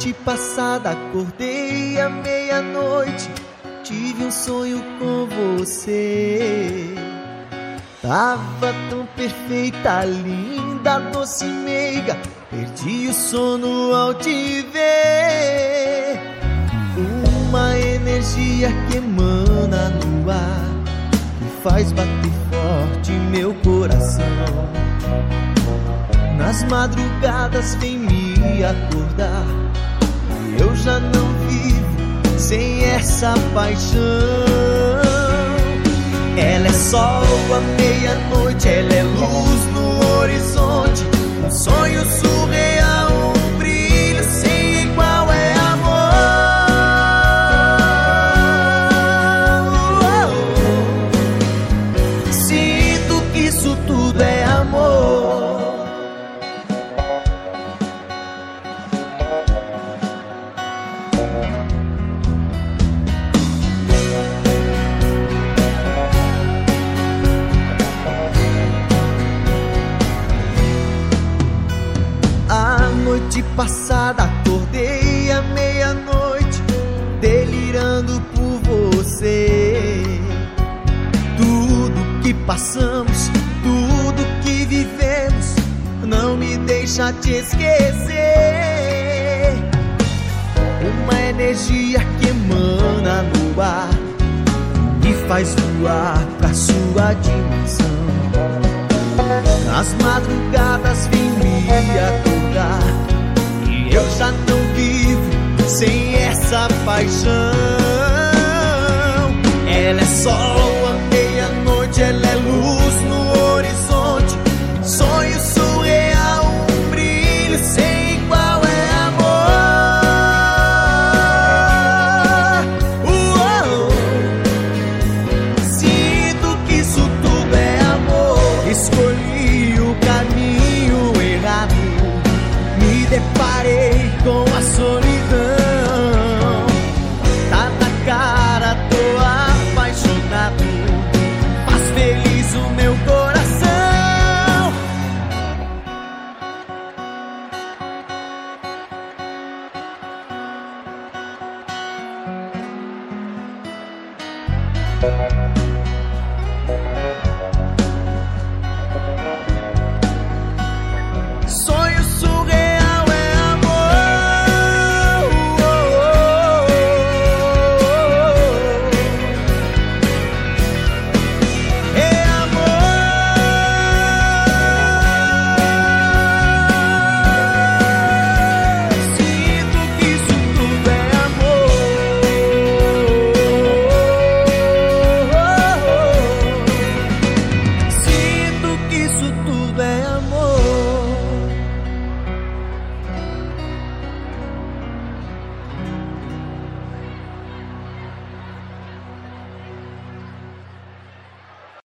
noite passada acordei à meia-noite, tive um sonho com você. Tava tão perfeita, linda, doce, meiga, perdi o sono ao te ver. Uma energia que emana no ar, que faz bater forte meu coração. Nas madrugadas vem me acordar, e eu já não vivo sem essa paixão. Ela é sol à meia-noite, ela é luz no horizonte, um sonho surreal, um brilho sem igual, é amor. Sinto que isso tudo é amor. Noite passada acordei à meia-noite, delirando por você. Tudo que passamos, tudo que vivemos, não me deixa te esquecer. Uma energia que emana no ar, me faz voar pra sua dimensão. Nas madrugadas vem me acordar, e eu já não vivo sem essa paixão. Ela é sol à meia-noite, ela é luz no horizonte, sonho surreal, um brilho sem igual, é amor. Sinto que isso tudo é amor. Escolhi o caminho errado, me deparei com a solidão. Tá na cara, tô apaixonado, faz feliz o meu coração.